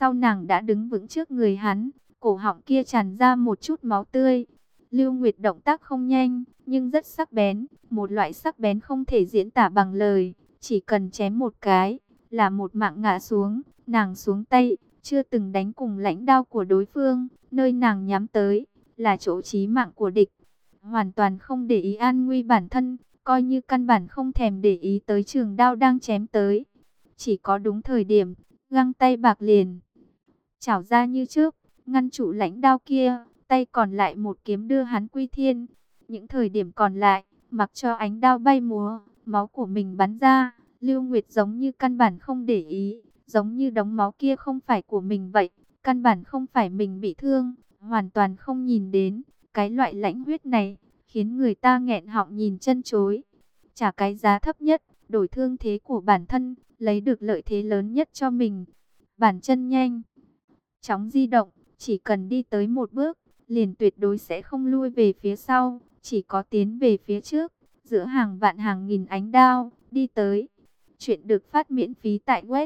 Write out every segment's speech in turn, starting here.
sau nàng đã đứng vững trước người hắn, cổ họng kia tràn ra một chút máu tươi. Lưu Nguyệt động tác không nhanh, nhưng rất sắc bén, một loại sắc bén không thể diễn tả bằng lời, chỉ cần chém một cái, là một mạng ngã xuống. Nàng xuống tay, chưa từng đánh cùng lãnh đao của đối phương, nơi nàng nhắm tới, là chỗ chí mạng của địch. Hoàn toàn không để ý an nguy bản thân, coi như căn bản không thèm để ý tới trường đao đang chém tới. Chỉ có đúng thời điểm, găng tay bạc liền chảo ra như trước, ngăn trụ lãnh đao kia, tay còn lại một kiếm đưa hắn quy thiên. Những thời điểm còn lại, mặc cho ánh đao bay múa, máu của mình bắn ra, Lưu Nguyệt giống như căn bản không để ý, giống như đống máu kia không phải của mình vậy, căn bản không phải mình bị thương, hoàn toàn không nhìn đến. Cái loại lãnh huyết này, khiến người ta nghẹn họng nhìn chân chối. Trả cái giá thấp nhất, đổi thương thế của bản thân, lấy được lợi thế lớn nhất cho mình. Bản chân nhanh chóng di động, chỉ cần đi tới một bước, liền tuyệt đối sẽ không lui về phía sau, chỉ có tiến về phía trước, giữa hàng vạn hàng nghìn ánh đao, đi tới. Chuyện được phát miễn phí tại web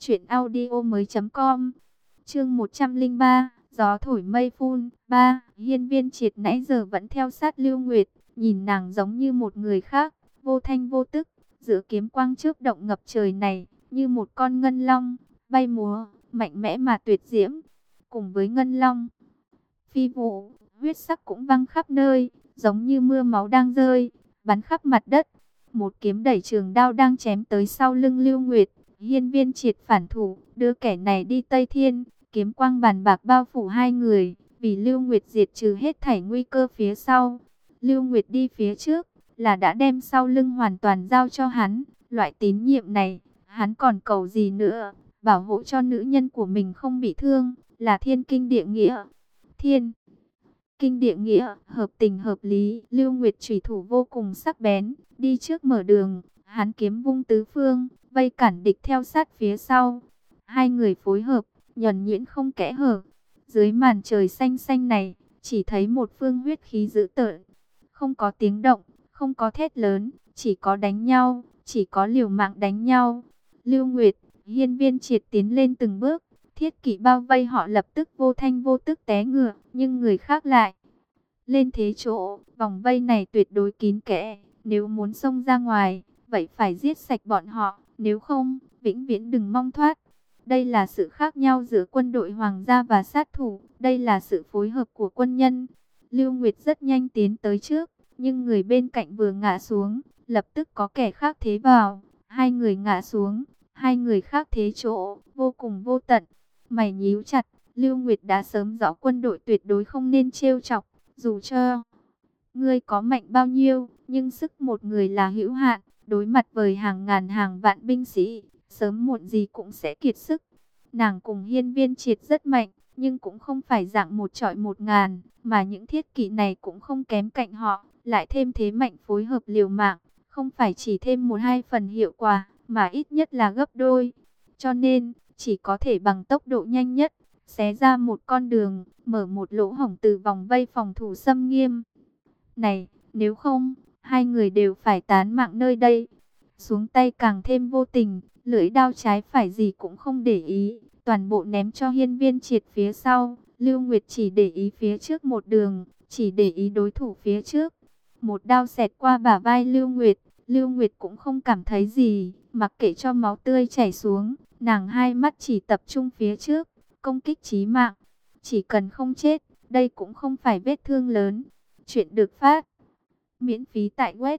truyệnaudiomoi.com. Chương 103, gió thổi mây phun. 3. Hiên Viên Triệt nãy giờ vẫn theo sát Lưu Nguyệt, nhìn nàng giống như một người khác, vô thanh vô tức, giữa kiếm quang chớp động ngập trời này, như một con ngân long bay múa, mạnh mẽ mà tuyệt diễm. Cùng với ngân long phi vụ, huyết sắc cũng văng khắp nơi, giống như mưa máu đang rơi, bắn khắp mặt đất. Một kiếm đẩy trường đao đang chém tới sau lưng Lưu Nguyệt. Hiên Viên Triệt phản thủ, đưa kẻ này đi Tây Thiên. Kiếm quang bàn bạc bao phủ hai người, vì Lưu Nguyệt diệt trừ hết thảy nguy cơ phía sau. Lưu Nguyệt đi phía trước, là đã đem sau lưng hoàn toàn giao cho hắn. Loại tín nhiệm này, hắn còn cầu gì nữa? Bảo hộ cho nữ nhân của mình không bị thương, là thiên kinh địa nghĩa. Thiên kinh địa nghĩa, hợp tình hợp lý. Lưu Nguyệt chủy thủ vô cùng sắc bén, đi trước mở đường, hắn kiếm vung tứ phương, vây cản địch theo sát phía sau. Hai người phối hợp, nhuần nhuyễn không kẽ hở. Dưới màn trời xanh xanh này, chỉ thấy một phương huyết khí dữ tợn. Không có tiếng động, không có thét lớn, chỉ có đánh nhau, chỉ có liều mạng đánh nhau. Lưu Nguyệt, Hiên Viên Triệt tiến lên từng bước, thiết kỵ bao vây họ lập tức vô thanh vô tức té ngựa, nhưng người khác lại lên thế chỗ, vòng vây này tuyệt đối kín kẽ, nếu muốn xông ra ngoài, vậy phải giết sạch bọn họ, nếu không, vĩnh viễn đừng mong thoát. Đây là sự khác nhau giữa quân đội hoàng gia và sát thủ, đây là sự phối hợp của quân nhân. Lưu Nguyệt rất nhanh tiến tới trước, nhưng người bên cạnh vừa ngã xuống, lập tức có kẻ khác thế vào, hai người ngã xuống, hai người khác thế chỗ, vô cùng vô tận. Mày nhíu chặt, Lưu Nguyệt đã sớm rõ quân đội tuyệt đối không nên trêu chọc, dù cho ngươi có mạnh bao nhiêu, nhưng sức một người là hữu hạn, đối mặt với hàng ngàn hàng vạn binh sĩ, sớm muộn gì cũng sẽ kiệt sức. Nàng cùng Hiên Viên Triệt rất mạnh, nhưng cũng không phải dạng một chọi 1000, mà những thiết kỵ này cũng không kém cạnh họ, lại thêm thế mạnh phối hợp liều mạng, không phải chỉ thêm 1-2 phần hiệu quả, mà ít nhất là gấp đôi. Cho nên, chỉ có thể bằng tốc độ nhanh nhất, xé ra một con đường, mở một lỗ hổng từ vòng vây phòng thủ xâm nghiêm này, nếu không, hai người đều phải tán mạng nơi đây. Xuống tay càng thêm vô tình, lưỡi đao trái phải gì cũng không để ý, toàn bộ ném cho Hiên Viên Triệt phía sau. Lưu Nguyệt chỉ để ý phía trước một đường, chỉ để ý đối thủ phía trước. Một đao xẹt qua bả vai Lưu Nguyệt, Lưu Nguyệt cũng không cảm thấy gì, mặc kệ cho máu tươi chảy xuống, nàng hai mắt chỉ tập trung phía trước, công kích chí mạng. Chỉ cần không chết, đây cũng không phải vết thương lớn. Chuyện được phát miễn phí tại web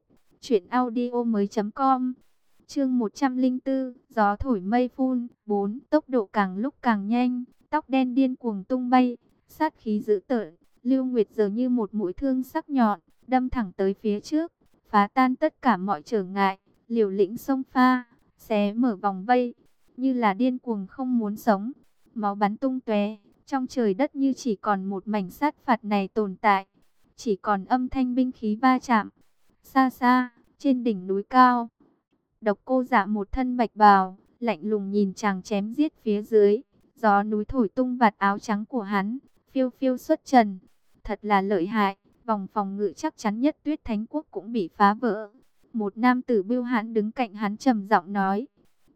truyệnaudiomoi.com. Chương 104, gió thổi mây phun. 4. Tốc độ càng lúc càng nhanh, tóc đen điên cuồng tung bay, sát khí dữ tợn. Lưu Nguyệt giờ như một mũi thương sắc nhọn, đâm thẳng tới phía trước, phá tan tất cả mọi trở ngại, liều lĩnh xông pha, xé mở vòng vây, như là điên cuồng không muốn sống. Máu bắn tung tóe, trong trời đất như chỉ còn một mảnh sát phạt này tồn tại, chỉ còn âm thanh binh khí va chạm. Xa xa, trên đỉnh núi cao, Độc Cô Dạ một thân bạch bào, lạnh lùng nhìn chàng chém giết phía dưới. Gió núi thổi tung vạt áo trắng của hắn, phiêu phiêu xuất trần. Thật là lợi hại, vòng phòng ngự chắc chắn nhất Tuyết Thánh Quốc cũng bị phá vỡ. Một nam tử bưu hãn đứng cạnh hắn trầm giọng nói.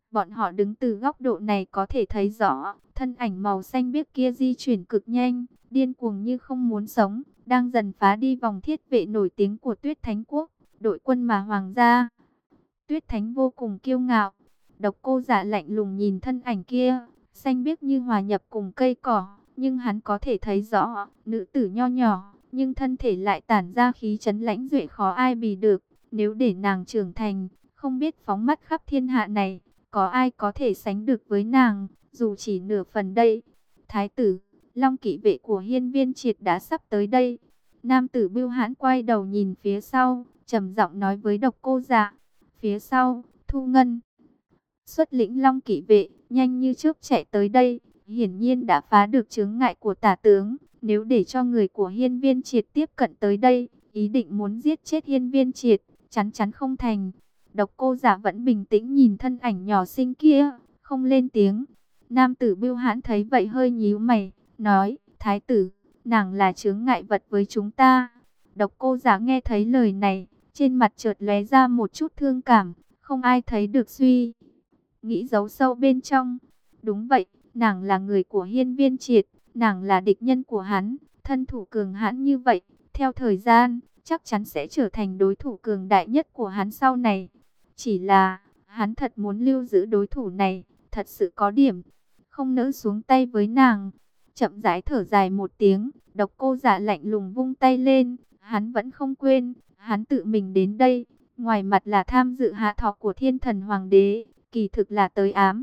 Bọn họ đứng từ góc độ này có thể thấy rõ, thân ảnh màu xanh biếc kia di chuyển cực nhanh, điên cuồng như không muốn sống, đang dần phá đi vòng thiết vệ nổi tiếng của Tuyết Thánh Quốc, đội quân mà hoàng gia. Tuyết Thánh vô cùng kiêu ngạo, Độc Cô Dạ lạnh lùng nhìn thân ảnh kia, xanh biếc như hòa nhập cùng cây cỏ, nhưng hắn có thể thấy rõ, nữ tử nho nhỏ, nhưng thân thể lại tản ra khí trấn lãnh duệ khó ai bì được. Nếu để nàng trưởng thành, không biết phóng mắt khắp thiên hạ này, có ai có thể sánh được với nàng, dù chỉ nửa phần đây. Thái tử, Long kỵ vệ của Hiên Viên Triệt đã sắp tới đây. Nam tử Bưu Hãn quay đầu nhìn phía sau, trầm giọng nói với Độc Cô Dạ. Phía sau, Thu Ngân xuất lĩnh Long kỵ vệ, nhanh như chớp chạy tới đây, hiển nhiên đã phá được chướng ngại của tả tướng. Nếu để cho người của Hiên Viên Triệt tiếp cận tới đây, ý định muốn giết chết Hiên Viên Triệt, chắn chắn không thành. Độc Cô Dạ vẫn bình tĩnh nhìn thân ảnh nhỏ xinh kia, không lên tiếng. Nam tử Bưu Hãn thấy vậy hơi nhíu mày, nói, Thái tử, nàng là chướng ngại vật với chúng ta. Độc Cô Dạ nghe thấy lời này, trên mặt chợt lóe ra một chút thương cảm, không ai thấy được suy nghĩ giấu sâu bên trong. Đúng vậy, nàng là người của Hiên Viên Triệt, nàng là địch nhân của hắn, thân thủ cường hãn như vậy, theo thời gian, chắc chắn sẽ trở thành đối thủ cường đại nhất của hắn sau này. Chỉ là, hắn thật muốn lưu giữ đối thủ này, thật sự có điểm, không nỡ xuống tay với nàng. Chậm rãi thở dài một tiếng, Độc Cô Dạ lạnh lùng vung tay lên, hắn vẫn không quên, hắn tự mình đến đây, ngoài mặt là tham dự hạ thọ của Thiên Thần Hoàng đế, kỳ thực là tới ám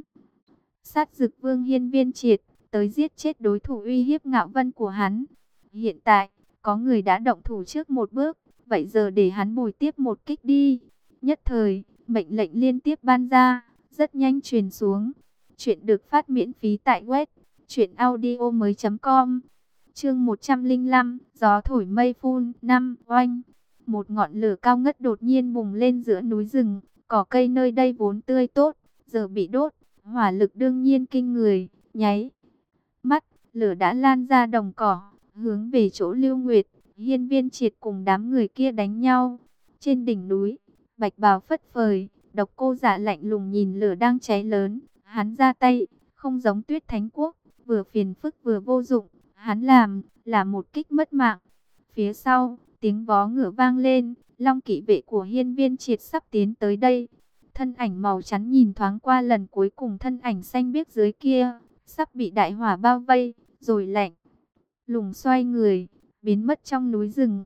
sát Dực Vương Hiên Viên Triệt, tới giết chết đối thủ uy hiếp Ngạo Vân của hắn. Hiện tại, có người đã động thủ trước một bước, vậy giờ để hắn bồi tiếp một kích đi. Nhất thời, mệnh lệnh liên tiếp ban ra, rất nhanh truyền xuống. Chuyện được phát miễn phí tại web truyệnaudiomoi.com. Chương 105, gió thổi mây phun, 5, oanh. Một ngọn lửa cao ngất đột nhiên bùng lên giữa núi rừng, cỏ cây nơi đây vốn tươi tốt, giờ bị đốt, hỏa lực đương nhiên kinh người, nháy mắt, lửa đã lan ra đồng cỏ, hướng về chỗ Lưu Nguyệt, Hiên Viên Triệt cùng đám người kia đánh nhau. Trên đỉnh núi, bạch bào phất phới, Độc Cô Dạ lạnh lùng nhìn lửa đang cháy lớn, hắn ra tay, không giống Tuyết Thánh Quốc, vừa phiền phức vừa vô dụng, hắn làm là một kích mất mạng. Phía sau, tiếng vó ngựa vang lên, Long kỵ vệ của Hiên Viên Triệt sắp tiến tới đây. Thân ảnh màu trắng nhìn thoáng qua lần cuối cùng thân ảnh xanh biếc dưới kia, sắp bị đại hỏa bao vây, rồi lạnh lùng xoay người, biến mất trong núi rừng.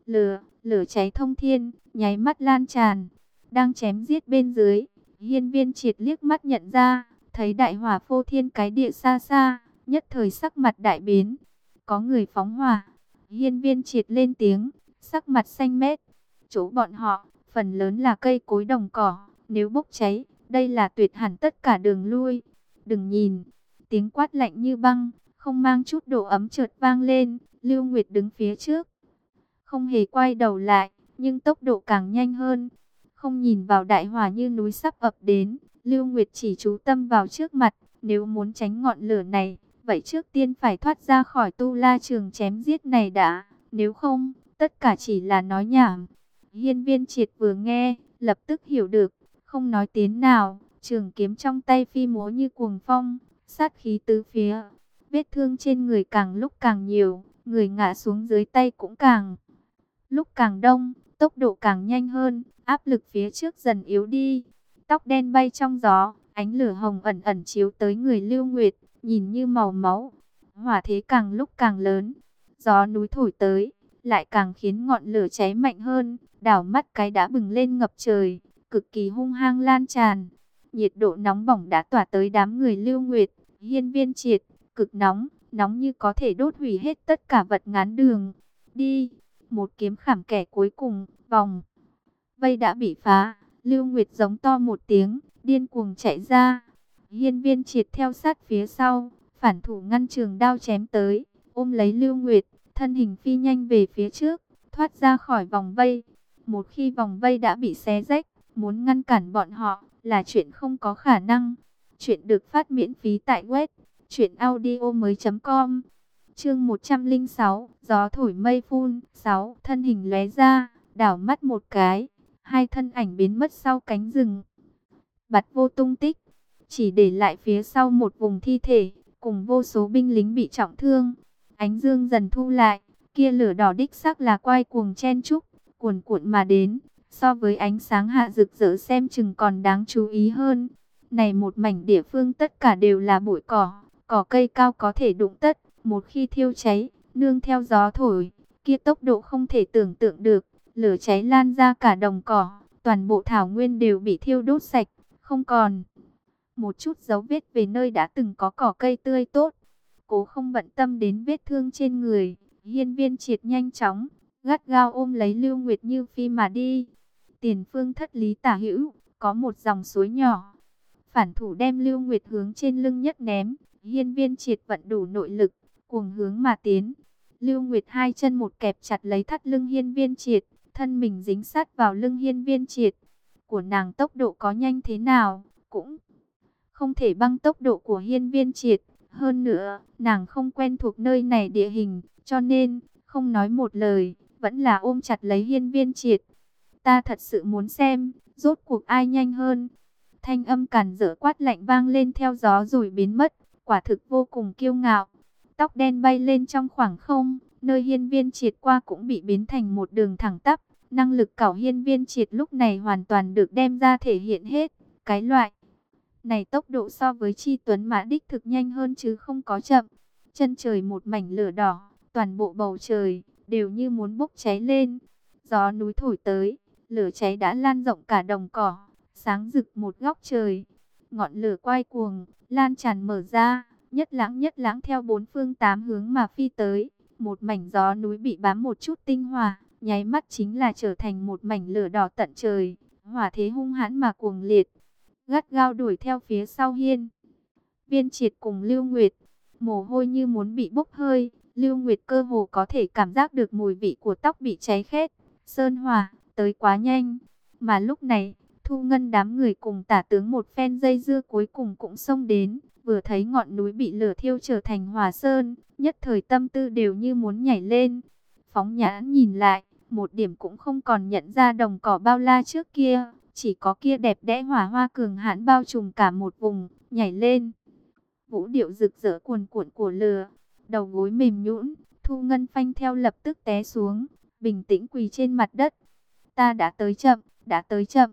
Lửa cháy thông thiên, nháy mắt lan tràn, đang chém giết bên dưới. Hiên Viên Triệt liếc mắt nhận ra, thấy đại hỏa phô thiên cái địa xa xa, nhất thời sắc mặt đại biến. Có người phóng hỏa. Hiên Viên Triệt lên tiếng, sắc mặt xanh mét. Chỗ bọn họ, phần lớn là cây cối đồng cỏ, nếu bốc cháy, đây là tuyệt hẳn tất cả đường lui. Đừng nhìn, tiếng quát lạnh như băng, không mang chút độ ấm chợt vang lên. Lưu Nguyệt đứng phía trước, không hề quay đầu lại, nhưng tốc độ càng nhanh hơn. Không nhìn vào đại hỏa như núi sắp ập đến, Lưu Nguyệt chỉ chú tâm vào trước mặt. Nếu muốn tránh ngọn lửa này, vậy trước tiên phải thoát ra khỏi tu la trường chém giết này đã. Nếu không, tất cả chỉ là nói nhảm. Hiên Viên Triệt vừa nghe, lập tức hiểu được, không nói tiếng nào, trường kiếm trong tay phi múa như cuồng phong, sát khí tứ phía. Vết thương trên người càng lúc càng nhiều, người ngã xuống dưới tay cũng càng lúc càng đông, tốc độ càng nhanh hơn, áp lực phía trước dần yếu đi. Tóc đen bay trong gió, ánh lửa hồng ẩn ẩn chiếu tới người Lưu Nguyệt, nhìn như màu máu. Hỏa thế càng lúc càng lớn, gió núi thổi tới, lại càng khiến ngọn lửa cháy mạnh hơn, đảo mắt cái đã bừng lên ngập trời, cực kỳ hung hăng lan tràn. Nhiệt độ nóng bỏng đã tỏa tới đám người Lưu Nguyệt, Hiên Viên Triệt, cực nóng, nóng như có thể đốt hủy hết tất cả vật ngán đường. Đi, một kiếm khảm kẻ cuối cùng, vòng vây đã bị phá, Lưu Nguyệt giống to một tiếng, điên cuồng chạy ra. Hiên Viên Triệt theo sát phía sau, phản thủ ngăn trường đao chém tới, ôm lấy Lưu Nguyệt, thân hình phi nhanh về phía trước, thoát ra khỏi vòng vây. Một khi vòng vây đã bị xé rách, muốn ngăn cản bọn họ là chuyện không có khả năng. Chuyện được phát miễn phí tại web truyệnaudiomoi.com. Chương 106, gió thổi mây phun, 6, thân hình lóe ra, đảo mắt một cái, hai thân ảnh biến mất sau cánh rừng, bạt vô tung tích. chỉ để lại phía sau một vùng thi thể, cùng vô số binh lính bị trọng thương. Ánh dương dần thu lại, kia lửa đỏ đích xác là quay cuồng chen chúc, cuồn cuộn mà đến, so với ánh sáng hạ rực rỡ xem chừng còn đáng chú ý hơn. Này một mảnh địa phương tất cả đều là bụi cỏ, cỏ cây cao có thể đụng tất, một khi thiêu cháy, nương theo gió thổi, kia tốc độ không thể tưởng tượng được, lửa cháy lan ra cả đồng cỏ, toàn bộ thảo nguyên đều bị thiêu đốt sạch, không còn một chút dấu vết về nơi đã từng có cỏ cây tươi tốt. Cố không bận tâm đến vết thương trên người, Hiên Viên Triệt nhanh chóng, gắt gao ôm lấy Lưu Nguyệt Như Phi mà đi. Tiền phương thất lý tả hữu, có một dòng suối nhỏ. Phản thủ đem Lưu Nguyệt hướng trên lưng nhất ném, Hiên Viên Triệt vận đủ nội lực, cuồng hướng mà tiến. Lưu Nguyệt hai chân một kẹp chặt lấy thắt lưng Hiên Viên Triệt, thân mình dính sát vào lưng Hiên Viên Triệt. Của nàng tốc độ có nhanh thế nào, cũng không thể băng tốc độ của Hiên Viên Triệt. Hơn nữa, nàng không quen thuộc nơi này địa hình, cho nên, không nói một lời, vẫn là ôm chặt lấy Hiên Viên Triệt. Ta thật sự muốn xem, rốt cuộc ai nhanh hơn. Thanh âm càn rỡ quát lạnh vang lên theo gió rồi biến mất, quả thực vô cùng kiêu ngạo. Tóc đen bay lên trong khoảng không, nơi Hiên Viên Triệt qua cũng bị biến thành một đường thẳng tắp. Năng lực cảo Hiên Viên Triệt lúc này hoàn toàn được đem ra thể hiện hết. Cái loại này tốc độ so với Chi Tuấn Mã đích thực nhanh hơn chứ không có chậm. Chân trời một mảnh lửa đỏ, toàn bộ bầu trời đều như muốn bốc cháy lên. Gió núi thổi tới, lửa cháy đã lan rộng cả đồng cỏ, sáng rực một góc trời. Ngọn lửa quay cuồng, lan tràn mở ra, nhất lãng theo bốn phương tám hướng mà phi tới. Một mảnh gió núi bị bám một chút tinh hỏa, nháy mắt chính là trở thành một mảnh lửa đỏ tận trời. Hỏa thế hung hãn mà cuồng liệt, gắt gao đuổi theo phía sau Hiên Viên Triệt cùng Lưu Nguyệt. Mồ hôi như muốn bị bốc hơi, Lưu Nguyệt cơ hồ có thể cảm giác được mùi vị của tóc bị cháy khét. Sơn hỏa tới quá nhanh, mà lúc này Thu Ngân đám người cùng tả tướng một phen dây dưa cuối cùng cũng xông đến. Vừa thấy ngọn núi bị lửa thiêu trở thành hỏa sơn, nhất thời tâm tư đều như muốn nhảy lên. Phóng nhãn nhìn lại, một điểm cũng không còn nhận ra đồng cỏ bao la trước kia, chỉ có kia đẹp đẽ hỏa hoa cường hãn bao trùm cả một vùng, nhảy lên. Vũ điệu rực rỡ cuồn cuộn của lửa, đầu gối mềm nhũn, Thu Ngân phanh theo lập tức té xuống, bình tĩnh quỳ trên mặt đất. Ta đã tới chậm, đã tới chậm.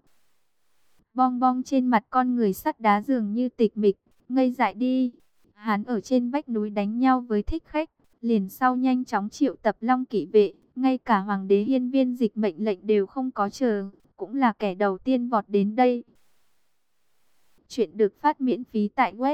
Bong bong trên mặt con người sắt đá dường như tịch mịch, ngây dại đi. Hắn ở trên vách núi đánh nhau với thích khách, liền sau nhanh chóng triệu tập Long Kỵ vệ, ngay cả Hoàng đế Hiên Viên Dịch mệnh lệnh đều không có chờ, cũng là kẻ đầu tiên vọt đến đây. Chuyện được phát miễn phí tại web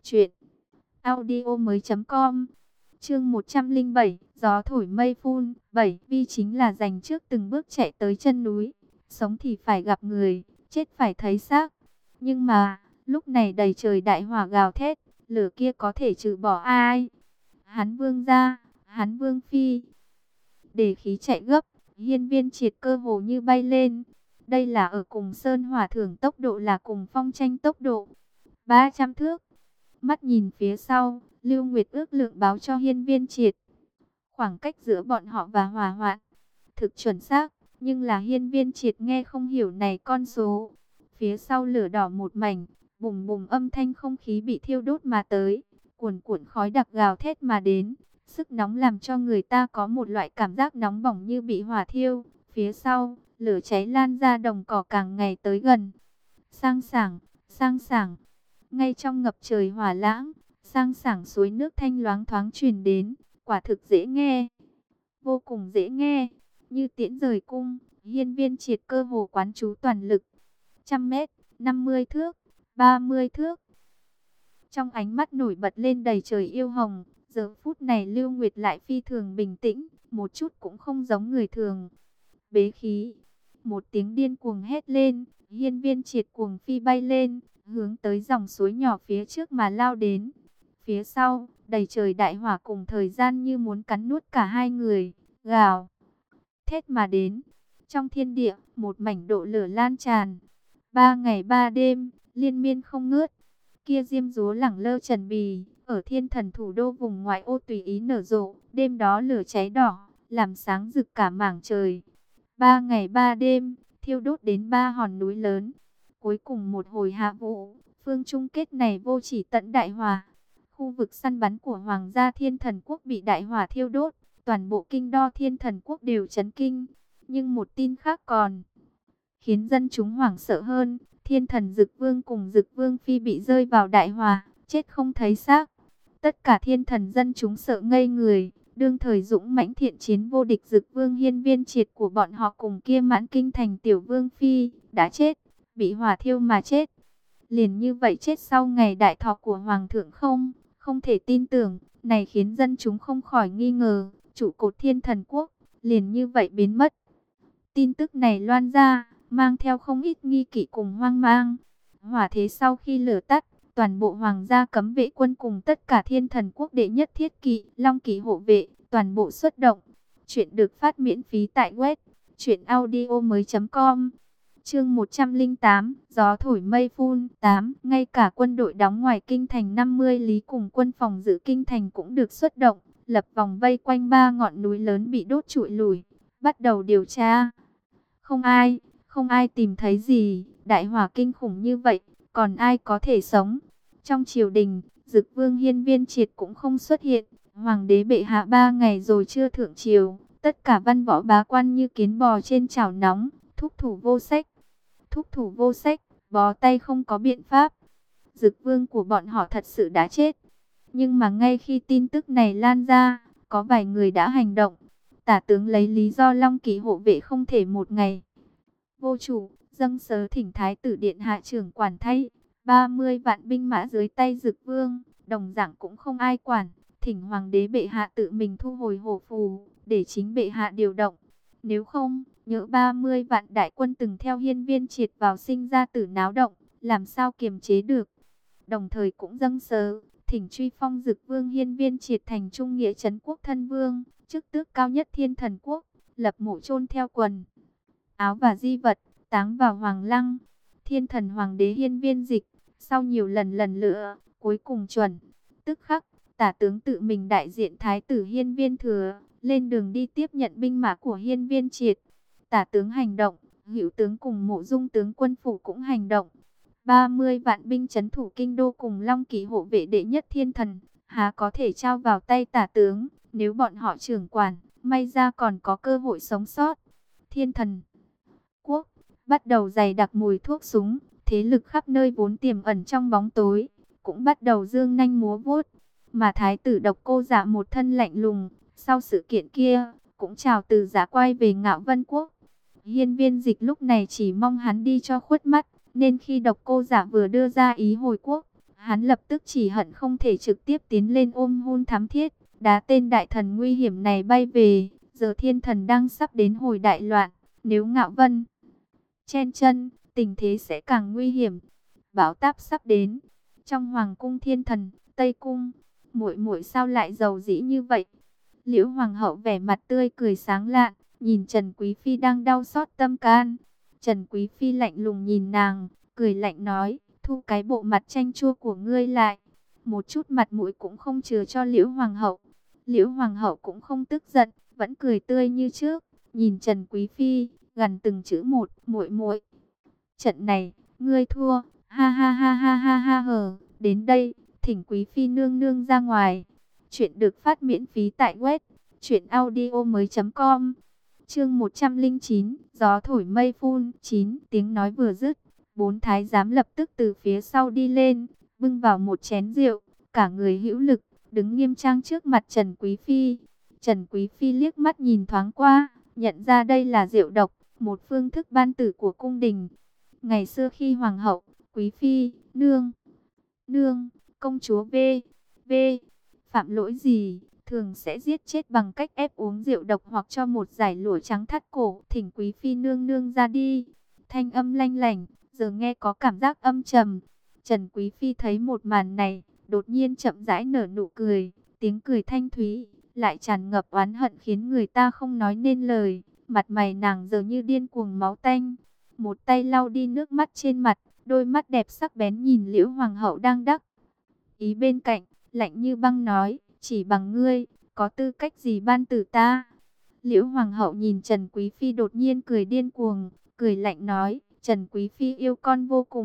truyệnaudiomoi.com. Chương 107, gió thổi mây phun. 7. Vi chính là giành trước từng bước chạy tới chân núi, sống thì phải gặp người, chết phải thấy xác. Nhưng mà, lúc này đầy trời đại hỏa gào thét, lửa kia có thể trừ bỏ ai? Hắn Vương gia, hắn Vương phi. Để khí chạy gấp, Hiên Viên Triệt cơ hồ như bay lên. Đây là ở cùng Sơn Hỏa Thưởng tốc độ là cùng Phong Tranh tốc độ 300 thước. Mắt nhìn phía sau, Lưu Nguyệt ước lượng báo cho Hiên Viên Triệt khoảng cách giữa bọn họ và hỏa hoạn thực chuẩn xác, nhưng là Hiên Viên Triệt nghe không hiểu này con số. Phía sau lửa đỏ một mảnh, bùng bùng âm thanh không khí bị thiêu đốt mà tới, cuồn cuộn khói đặc gào thét mà đến, sức nóng làm cho người ta có một loại cảm giác nóng bỏng như bị hỏa thiêu. Phía sau, lửa cháy lan ra đồng cỏ càng ngày tới gần. Sang sảng, ngay trong ngập trời hỏa lãng, sang sảng suối nước thanh loáng thoáng truyền đến, quả thực dễ nghe, vô cùng dễ nghe, như tiễn rời cung. Hiên Viên Triệt cơ hồ quán chú toàn lực, 100 mét, 50 thước, 30 thước. Trong ánh mắt nổi bật lên đầy trời yêu hồng, giờ phút này Lưu Nguyệt lại phi thường bình tĩnh, một chút cũng không giống người thường. Bế khí, một tiếng điên cuồng hét lên, Hiên Viên Triệt cuồng phi bay lên, hướng tới dòng suối nhỏ phía trước mà lao đến. Phía sau, đầy trời đại hỏa cùng thời gian như muốn cắn nuốt cả hai người, gào thét mà đến. Trong thiên địa, một mảnh độ lửa lan tràn, 3 ngày 3 đêm, liên miên không ngớt. Kia diêm dúa lẳng lơ trần bì, ở thiên thần thủ đô vùng ngoại ô tùy ý nở rộ, đêm đó lửa cháy đỏ, làm sáng rực cả mảng trời. 3 ngày 3 đêm, thiêu đốt đến 3 hòn núi lớn. Cuối cùng một hồi hạ vũ, Phương chung kết này vô chỉ tận đại hỏa. Khu vực săn bắn của Hoàng gia Thiên Thần Quốc bị đại hỏa thiêu đốt, toàn bộ kinh đô Thiên Thần Quốc đều chấn kinh. Nhưng một tin khác còn khiến dân chúng hoảng sợ hơn, Thiên Thần Dực Vương cùng Dực Vương Phi bị rơi vào đại hỏa, chết không thấy xác. Tất cả thiên thần dân chúng sợ ngây người, đương thời dũng mãnh thiện chiến vô địch Dực Vương Hiên Viên Triệt của bọn họ cùng kia Mãn Kinh Thành Tiểu Vương Phi đã chết, bị hỏa thiêu mà chết. Liền như vậy chết sau ngày đại thọ của Hoàng thượng không thể tin tưởng, này khiến dân chúng không khỏi nghi ngờ, trụ cột Thiên Thần Quốc liền như vậy biến mất. Tin tức này loan ra, mang theo không ít nghi kỵ cùng hoang mang. Hỏa thế sau khi lửa tắt, toàn bộ Hoàng gia cấm vệ quân cùng tất cả Thiên Thần Quốc đệ nhất thiết kỵ, long kỵ hộ vệ, toàn bộ xuất động. Chuyện được phát miễn phí tại web truyệnaudiomoi.com. Chương 108, gió thổi mây phun. 8. Ngay cả quân đội đóng ngoài kinh thành 50 lý cùng quân phòng giữ kinh thành cũng được xuất động, lập vòng vây quanh 3 ngọn núi lớn bị đốt trụi lủi, bắt đầu điều tra. Không ai tìm thấy gì, đại hỏa kinh khủng như vậy, còn ai có thể sống? Trong triều đình, Dực Vương Hiên Viên Triệt cũng không xuất hiện, Hoàng đế bệ hạ 3 ngày rồi chưa thượng triều, tất cả văn võ bá quan như kiến bò trên chảo nóng, thúc thủ vô sách, bó tay không có biện pháp. Dực Vương của bọn họ thật sự đã chết. Nhưng mà ngay khi tin tức này lan ra, có vài người đã hành động. Tả tướng lấy lý do long kỵ hộ vệ không thể một ngày vô chủ, dâng sớ thỉnh thái tử điện hạ trưởng quản thay 30 vạn binh mã dưới tay Dực Vương, đồng dạng cũng không ai quản, thỉnh hoàng đế bệ hạ tự mình thu hồi hổ phù, để chính bệ hạ điều động. Nếu không, nhỡ 30 vạn đại quân từng theo Hiên Viên Triệt vào sinh ra tử náo động, làm sao kiềm chế được. Đồng thời cũng dâng sớ thỉnh truy phong Dực Vương Hiên Viên Triệt thành trung nghĩa trấn quốc thân vương, chức tước cao nhất Thiên Thần Quốc, lập mộ chôn theo quần áo và di vật, táng vào Hoàng Lăng. Thiên Thần Hoàng đế Hiên Viên Dịch, sau nhiều lần lựa, cuối cùng chuẩn. Tức khắc, tả tướng tự mình đại diện thái tử Hiên Viên Thừa, lên đường đi tiếp nhận binh mã của Hiên Viên Triệt. Tả tướng hành động, Hữu tướng cùng Mộ Dung tướng quân phủ cũng hành động. 30 vạn binh trấn thủ kinh đô cùng long kỵ hộ vệ đệ nhất thiên thần, há có thể trao vào tay tả tướng, nếu bọn họ trưởng quản, may ra còn có cơ hội sống sót. Thiên Thần Quốc bắt đầu dày đặc mùi thuốc súng, thế lực khắp nơi vốn tiềm ẩn trong bóng tối, cũng bắt đầu dương nanh múa vuốt. Mà thái tử Độc Cô Dạ một thân lạnh lùng, sau sự kiện kia, cũng chào từ giã quay về Ngạo Vân Quốc. Hiên Viên Dịch lúc này chỉ mong hắn đi cho khuất mắt, nên khi Độc Cô Dạ vừa đưa ra ý hồi quốc, hắn lập tức chỉ hận không thể trực tiếp tiến lên ôm hôn thám thiết, đá tên đại thần nguy hiểm này bay về. Giờ thiên thần đang sắp đến hồi đại loạn, nếu Ngạo Vân chen chân, tình thế sẽ càng nguy hiểm. Bão táp sắp đến. Trong hoàng cung thiên thần, Tây cung, muội muội sao lại giàu dĩ như vậy? Liễu hoàng hậu vẻ mặt tươi cười sáng lạn, nhìn Trần Quý phi đang đau xót tâm can. Trần Quý phi lạnh lùng nhìn nàng, cười lạnh nói: "Thu cái bộ mặt chanh chua của ngươi lại." Một chút mặt mũi cũng không chừa cho Liễu hoàng hậu. Liễu hoàng hậu cũng không tức giận, vẫn cười tươi như trước, nhìn Trần Quý phi, gằn từng chữ một: "Muội muội, trận này ngươi thua." Ha ha ha ha ha ha hờ. Đến đây, thỉnh Quý phi nương nương ra ngoài. Chuyện được phát miễn phí tại web truyệnaudiomoi.com. Chương 109, gió thổi mây phun. 9. Tiếng nói vừa dứt, 4 thái giám lập tức từ phía sau đi lên, bưng vào một chén rượu, cả người hữu lực, đứng nghiêm trang trước mặt Trần Quý phi. Trần Quý phi liếc mắt nhìn thoáng qua, nhận ra đây là rượu độc, một phương thức ban tử của cung đình. Ngày xưa khi hoàng hậu, quý phi, nương, công chúa v phạm lỗi gì, thường sẽ giết chết bằng cách ép uống rượu độc hoặc cho một dải lụa trắng thắt cổ, thỉnh quý phi nương nương ra đi. Thanh âm lanh lảnh, giờ nghe có cảm giác âm trầm. Trần Quý phi thấy một màn này, đột nhiên chậm rãi nở nụ cười, tiếng cười thanh thúy, lại tràn ngập oán hận khiến người ta không nói nên lời. Mặt mày nàng giờ như điên cuồng máu tanh, một tay lau đi nước mắt trên mặt, đôi mắt đẹp sắc bén nhìn Liễu hoàng hậu đang đắc ý bên cạnh, lạnh như băng nói: "Chỉ bằng ngươi, có tư cách gì ban tử ta?" Liễu hoàng hậu nhìn Trần Quý phi đột nhiên cười điên cuồng, cười lạnh nói: "Trần Quý phi yêu con vô cùng,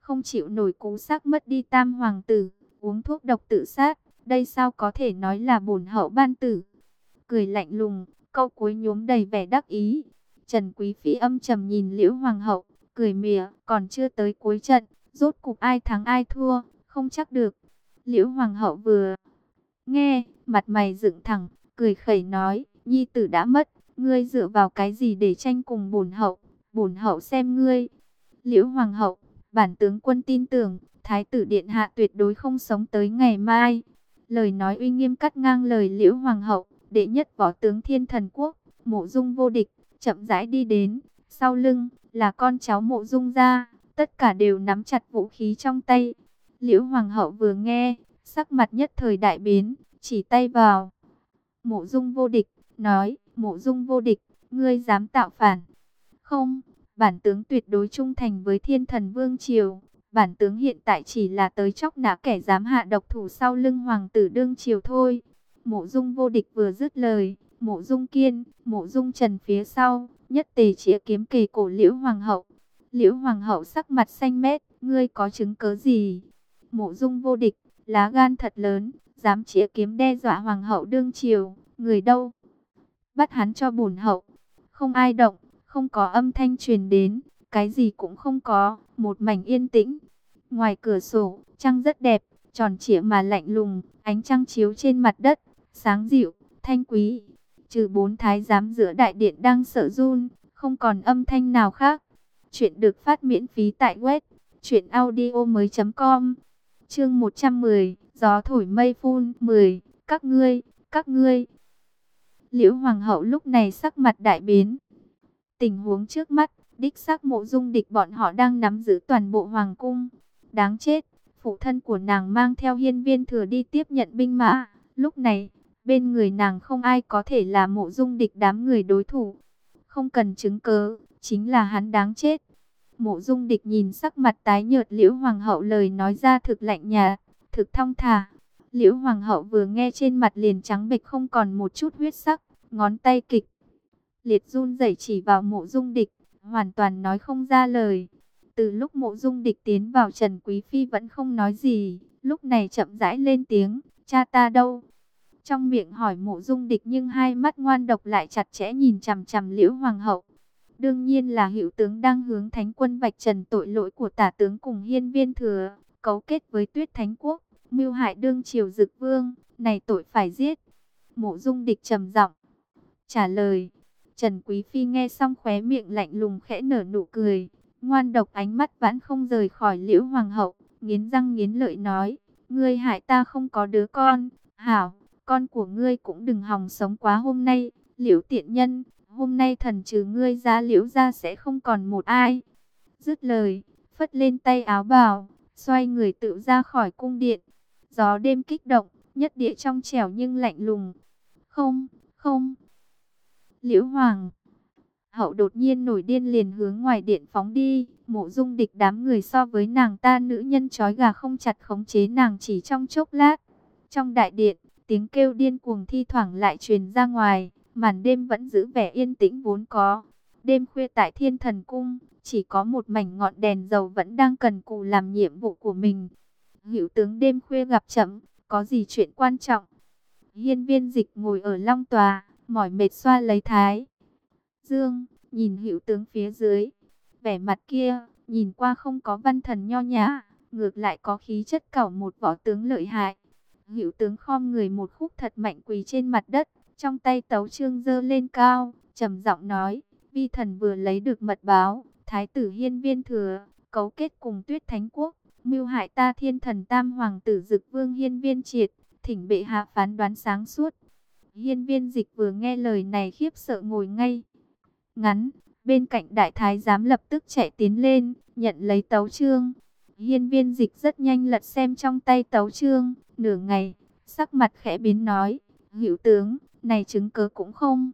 không chịu nổi cú sốc mất đi tam hoàng tử, uống thuốc độc tự sát, đây sao có thể nói là bổn hậu ban tử. Cười lạnh lùng, câu cuối nhuốm đầy vẻ đắc ý. Trần Quý Phi âm trầm nhìn Liễu Hoàng hậu, cười mỉa, còn chưa tới cuối trận, rốt cục ai thắng ai thua, không chắc được. Liễu Hoàng hậu vừa nghe, mặt mày dựng thẳng, cười khẩy nói, nhi tử đã mất, ngươi dựa vào cái gì để tranh cùng bổn hậu, bổn hậu xem ngươi. Liễu Hoàng hậu, bản tướng quân tin tưởng, Thái tử điện hạ tuyệt đối không sống tới ngày mai. Lời nói uy nghiêm cắt ngang lời Liễu Hoàng hậu, đệ nhất võ tướng Thiên Thần Quốc, Mộ Dung Vô Địch, chậm rãi đi đến, sau lưng là con cháu Mộ Dung gia, tất cả đều nắm chặt vũ khí trong tay. Liễu Hoàng hậu vừa nghe, sắc mặt nhất thời đại biến, chỉ tay vào Mộ Dung Vô Địch, nói, Mộ Dung Vô Địch, ngươi dám tạo phản? Không, bản tướng tuyệt đối trung thành với Thiên Thần Vương triều. Bản tướng hiện tại chỉ là tới chóc nã kẻ dám hạ độc thủ sau lưng hoàng tử đương triều thôi. Mộ Dung Vô Địch vừa dứt lời, Mộ Dung Kiên, Mộ Dung Trần phía sau, nhất tề chĩa kiếm kề cổ Liễu Hoàng hậu. Liễu Hoàng hậu sắc mặt xanh mét, ngươi có chứng cớ gì? Mộ Dung Vô Địch, lá gan thật lớn, dám chĩa kiếm đe dọa hoàng hậu đương triều, người đâu? Bắt hắn cho bổn hậu. Không ai động, không có âm thanh truyền đến, cái gì cũng không có, một mảnh yên tĩnh. Ngoài cửa sổ, trăng rất đẹp, tròn trịa mà lạnh lùng, ánh trăng chiếu trên mặt đất, sáng dịu, thanh quý. Trừ 4 thái giám giữa đại điện đang sợ run, không còn âm thanh nào khác. Chuyện được phát miễn phí tại web truyệnaudiomoi.com. Chương 110, gió thổi mây phun 10, các ngươi. Liễu Hoàng hậu lúc này sắc mặt đại biến. Tình huống trước mắt, đích xác Mộ Dung Địch bọn họ đang nắm giữ toàn bộ hoàng cung. Đáng chết, phụ thân của nàng mang theo Hiên Viên Thừa đi tiếp nhận binh mã. Lúc này, bên người nàng không ai có thể là Mộ Dung Địch đám người đối thủ. Không cần chứng cớ, chính là hắn đáng chết. Mộ Dung Địch nhìn sắc mặt tái nhợt Liễu Hoàng hậu, lời nói ra thực lạnh nhạt, thực thong thả. Liễu Hoàng hậu vừa nghe trên mặt liền trắng bệch không còn một chút huyết sắc, ngón tay kịch liệt run rẩy chỉ vào Mộ Dung Địch, hoàn toàn nói không ra lời. Từ lúc Mộ Dung Địch tiến vào, Trần Quý Phi vẫn không nói gì, lúc này chậm rãi lên tiếng, cha ta đâu? Trong miệng hỏi Mộ Dung Địch nhưng hai mắt ngoan độc lại chặt chẽ nhìn chằm chằm Liễu Hoàng hậu. Đương nhiên là Hữu tướng đang hướng Thánh quân vạch trần tội lỗi của tả tướng cùng Hiên Viên Thừa, cấu kết với Tuyết Thánh Quốc, mưu hại đương triều Dực Vương, này tội phải giết. Mộ Dung Địch trầm giọng trả lời. Trần Quý Phi nghe xong khóe miệng lạnh lùng khẽ nở nụ cười, ngoan độc ánh mắt vẫn không rời khỏi Liễu Hoàng hậu, nghiến răng nghiến lợi nói, ngươi hại ta không có đứa con, hảo, con của ngươi cũng đừng hòng sống quá hôm nay, Liễu tiện nhân, hôm nay thần trừ ngươi ra Liễu gia sẽ không còn một ai. Dứt lời, phất lên tay áo bào, xoay người tự ra khỏi cung điện. Gió đêm kích động, nhất địa trong trẻo nhưng lạnh lùng. Không, không. Liễu Hoàng hậu đột nhiên nổi điên liền hướng ngoài điện phóng đi. Mộ Dung Địch đám người so với nàng ta nữ nhân trói gà không chặt khống chế nàng chỉ trong chốc lát. Trong đại điện, tiếng kêu điên cuồng thi thoảng lại truyền ra ngoài. Màn đêm vẫn giữ vẻ yên tĩnh vốn có. Đêm khuya tại Thiên Thần Cung, chỉ có một mảnh ngọn đèn dầu vẫn đang cần cù làm nhiệm vụ của mình. Hữu tướng đêm khuya gặp chậm, có gì chuyện quan trọng? Hiên Viên Dịch ngồi ở long tòa, mỏi mệt xoa lấy thái dương, nhìn Hữu tướng phía dưới. Vẻ mặt kia, nhìn qua không có văn thần nho nhã, ngược lại có khí chất cẩu một võ tướng lợi hại. Hữu tướng khom người một khúc thật mạnh quỳ trên mặt đất, trong tay tấu chương giơ lên cao, trầm giọng nói, vi thần vừa lấy được mật báo, Thái tử Hiên Viên Thừa cấu kết cùng Tuyết Thánh Quốc, mưu hại ta Thiên Thần Tam Hoàng tử Dực Vương Hiên Viên Triệt, thỉnh bệ hạ phán đoán sáng suốt. Hiên Viên Dịch vừa nghe lời này khiếp sợ ngồi ngay ngắn, bên cạnh đại thái giám lập tức chạy tiến lên, nhận lấy tấu chương. Hiên Viên Dịch rất nhanh lật xem trong tay tấu chương, nửa ngày, sắc mặt khẽ biến nói, Hữu tướng, này chứng cớ cũng không.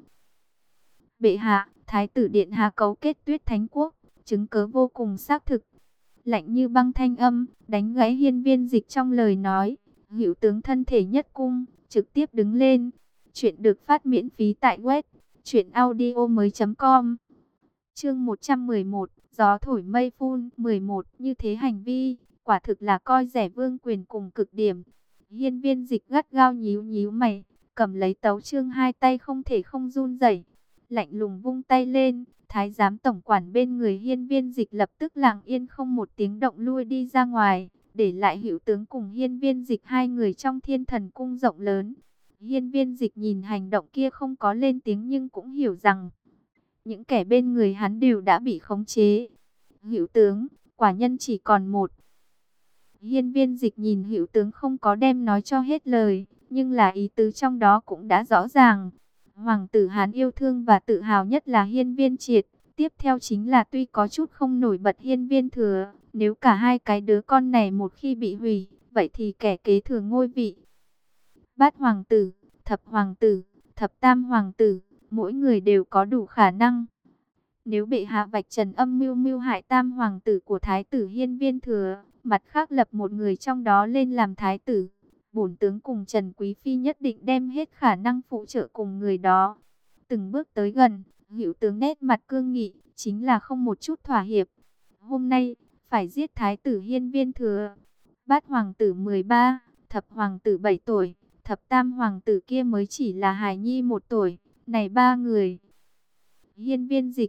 Bệ hạ, Thái tử điện hạ cấu kết Tuyết Thánh Quốc, chứng cớ vô cùng xác thực. Lạnh như băng thanh âm, đánh gãy Hiên Viên Dịch trong lời nói. Hữu tướng thân thể nhất cung, trực tiếp đứng lên. Chuyện được phát miễn phí tại web truyệnaudiomoi.com. Chương 111, Gió thổi mây phun. 11. Như thế hành vi, quả thực là coi rẻ vương quyền cùng cực điểm. Hiên Viên Dịch gắt gao nhíu nhíu mày, cầm lấy tấu chương, hai tay không thể không run rẩy, lạnh lùng vung tay lên. Thái giám tổng quản bên người Hiên Viên Dịch lập tức lặng yên không một tiếng động lui đi ra ngoài, để lại Hữu tướng cùng Hiên Viên Dịch hai người trong Thiên Thần cung rộng lớn. Hiên Viên Dịch nhìn hành động kia không có lên tiếng, nhưng cũng hiểu rằng những kẻ bên người hắn đều đã bị khống chế. Hữu tướng, quả nhân chỉ còn một. Hiên Viên Dịch nhìn Hữu tướng không có đem nói cho hết lời, nhưng là ý tứ trong đó cũng đã rõ ràng. Hoàng tử Hán yêu thương và tự hào nhất là Hiên Viên Triệt, tiếp theo chính là tuy có chút không nổi bật Hiên Viên Thừa. Nếu cả hai cái đứa con này một khi bị hủy, vậy thì kẻ kế thừa ngôi vị, Bát hoàng tử, thập tam hoàng tử, mỗi người đều có đủ khả năng. Nếu bệ hạ vạch trần âm mưu mưu hại tam hoàng tử của thái tử Hiên Viên Thừa, mặt khác lập một người trong đó lên làm thái tử, bổn tướng cùng Trần Quý Phi nhất định đem hết khả năng phụ trợ cùng người đó. Từng bước tới gần, Hữu tướng nét mặt cương nghị, chính là không một chút thỏa hiệp. Hôm nay, phải giết thái tử Hiên Viên Thừa. Bát hoàng tử 13, thập hoàng tử 7 tuổi, thập tam hoàng tử kia mới chỉ là hài nhi 1 tuổi. Này ba người. Hiên Viên Dịch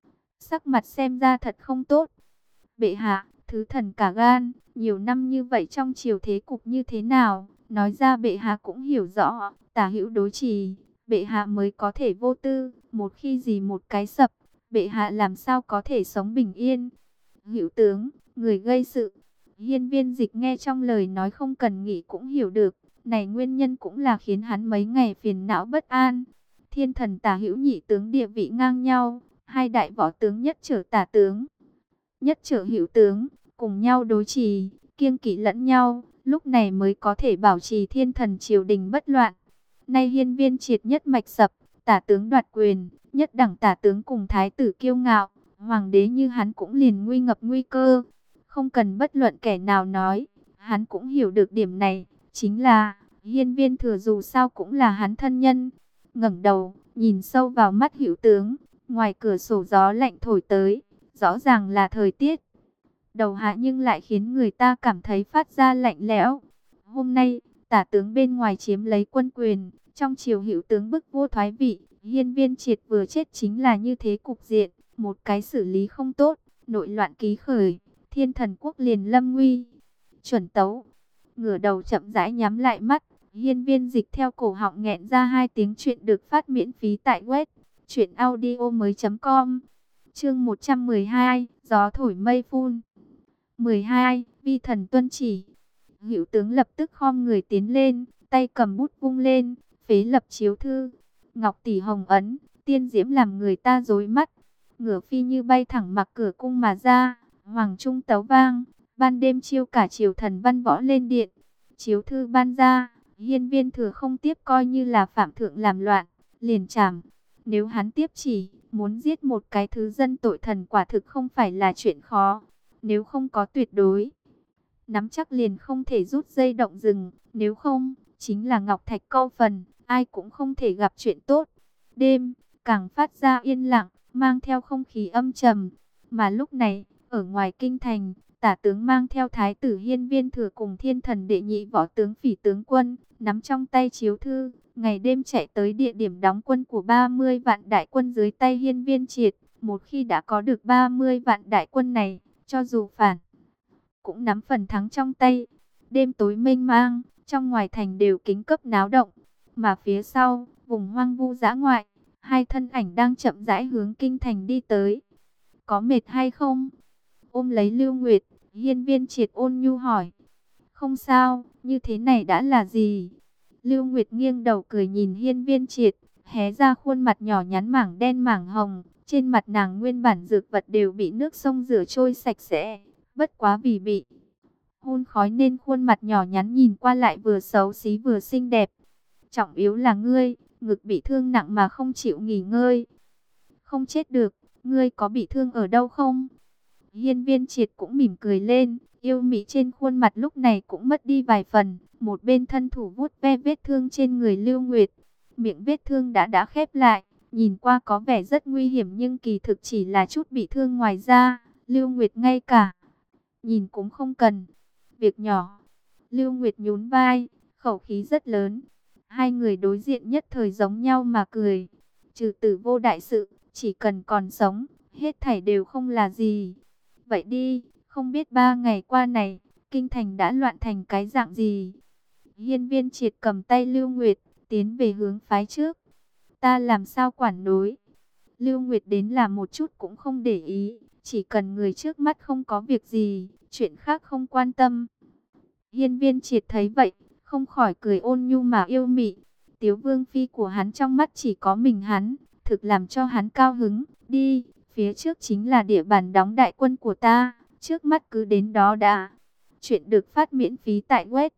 sắc mặt xem ra thật không tốt. Bệ hạ, thứ thần cả gan, nhiều năm như vậy trong triều thế cục như thế nào, nói ra bệ hạ cũng hiểu rõ. Tả hữu đối trì, bệ hạ mới có thể vô tư, một khi gì một cái sập, bệ hạ làm sao có thể sống bình yên. Hữu tướng, người gây sự. Hiên Viên Dịch nghe trong lời nói không cần nghĩ cũng hiểu được, này nguyên nhân cũng là khiến hắn mấy ngày phiền não bất an. Thiên thần Tả hữu nhị tướng địa vị ngang nhau, hai đại võ tướng nhất trở Tả tướng, nhất trở Hữu tướng, cùng nhau đối trì, kiêng kỵ lẫn nhau, lúc này mới có thể bảo trì thiên thần triều đình bất loạn. Nay Hiên Viên Triệt nhất mạch sập, Tả tướng đoạt quyền, nhất đẳng Tả tướng cùng thái tử kiêu ngạo, hoàng đế như hắn cũng liền nguy ngập nguy cơ. Không cần bất luận kẻ nào nói, hắn cũng hiểu được điểm này, chính là Hiên Viên Thừa dù sao cũng là hắn thân nhân. Ngẩng đầu, nhìn sâu vào mắt Hữu tướng, ngoài cửa sổ gió lạnh thổi tới, rõ ràng là thời tiết đầu hạ nhưng lại khiến người ta cảm thấy phát ra lạnh lẽo. Hôm nay, Tả tướng bên ngoài chiếm lấy quân quyền, trong triều Hữu tướng bức vua thoái vị, Hiên Viên Triệt vừa chết chính là như thế cục diện, một cái xử lý không tốt, nội loạn ký khởi, Thiên Thần quốc liền lâm nguy. Chuẩn tấu. Ngửa đầu chậm rãi nhắm lại mắt, Hiên Viên Dịch theo cổ họng nghẹn ra 2 tiếng. Chuyện được phát miễn phí tại web truyệnaudiomoi.com. Chương 112, gió thổi mây phun. 12. Vi thần tuân chỉ. Hữu tướng lập tức khom người tiến lên, tay cầm bút vung lên, phế lập chiếu thư. Ngọc tỷ hồng ấn, tiên diễm làm người ta rối mắt. Ngửa phi như bay thẳng mặc cửa cung mà ra, hoàng trung tấu vang, ban đêm chiêu cả triều thần văn võ lên điện. Chiếu thư ban ra, Hiên Viên Thừa không tiếp coi như là phạm thượng làm loạn, liền trảm. Nếu hắn tiếp chỉ, muốn giết một cái thứ dân tội thần quả thực không phải là chuyện khó. Nếu không có tuyệt đối nắm chắc liền không thể rút dây động rừng, nếu không, chính là ngọc thạch câu phần, ai cũng không thể gặp chuyện tốt. Đêm, càng phát ra yên lặng, mang theo không khí âm trầm. Mà lúc này, ở ngoài kinh thành, Tả tướng mang theo thái tử Hiên Viên Thừa cùng thiên thần đệ nhị võ tướng Phỉ tướng quân, nắm trong tay chiếu thư, ngày đêm chạy tới địa điểm đóng quân của 30 vạn đại quân dưới tay Hiên Viên Triệt. Một khi đã có được 30 vạn đại quân này, cho dù phản, cũng nắm phần thắng trong tay. Đêm tối mênh mang, trong ngoài thành đều kính cấp náo động. Mà phía sau, vùng hoang vu dã ngoại, 2 thân ảnh đang chậm rãi hướng kinh thành đi tới. Có mệt hay không? Ôm lấy Lưu Nguyệt, Hiên Viên Triệt ôn nhu hỏi. Không sao, như thế này đã là gì? Lưu Nguyệt nghiêng đầu cười nhìn Hiên Viên Triệt, hé ra khuôn mặt nhỏ nhắn mảng đen mảng hồng. Trên mặt nàng nguyên bản dược vật đều bị nước sông rửa trôi sạch sẽ. Bất quá vì bị hôn khói nên khuôn mặt nhỏ nhắn nhìn qua lại vừa xấu xí vừa xinh đẹp. Trọng yếu là ngươi, ngực bị thương nặng mà không chịu nghỉ ngơi. Không chết được, ngươi có bị thương ở đâu không? Hiên Viên Triệt cũng mỉm cười lên, yêu mỹ trên khuôn mặt lúc này cũng mất đi vài phần. Một bên thân thủ vuốt ve vết thương trên người Lưu Nguyệt. Miệng vết thương đã khép lại, nhìn qua có vẻ rất nguy hiểm nhưng kỳ thực chỉ là chút bị thương ngoài da. Lưu Nguyệt ngay cả nhìn cũng không cần. Việc nhỏ. Lưu Nguyệt nhún vai, khẩu khí rất lớn. Hai người đối diện nhất thời giống nhau mà cười. Trừ Tử Vô đại sự, chỉ cần còn sống, hết thảy đều không là gì. Vậy đi, không biết 3 ngày qua này, kinh thành đã loạn thành cái dạng gì? Hiên Viên Triệt cầm tay Lưu Nguyệt, tiến về hướng phái trước. Ta làm sao quản nối? Lưu Nguyệt đến là một chút cũng không để ý, chỉ cần người trước mắt không có việc gì, chuyện khác không quan tâm. Hiên Viên Triệt thấy vậy, không khỏi cười ôn nhu mà yêu mị. Tiếu vương phi của hắn trong mắt chỉ có mình hắn, thực làm cho hắn cao hứng. Đi, phía trước chính là địa bàn đóng đại quân của ta, trước mắt cứ đến đó đã. Chuyện được phát miễn phí tại web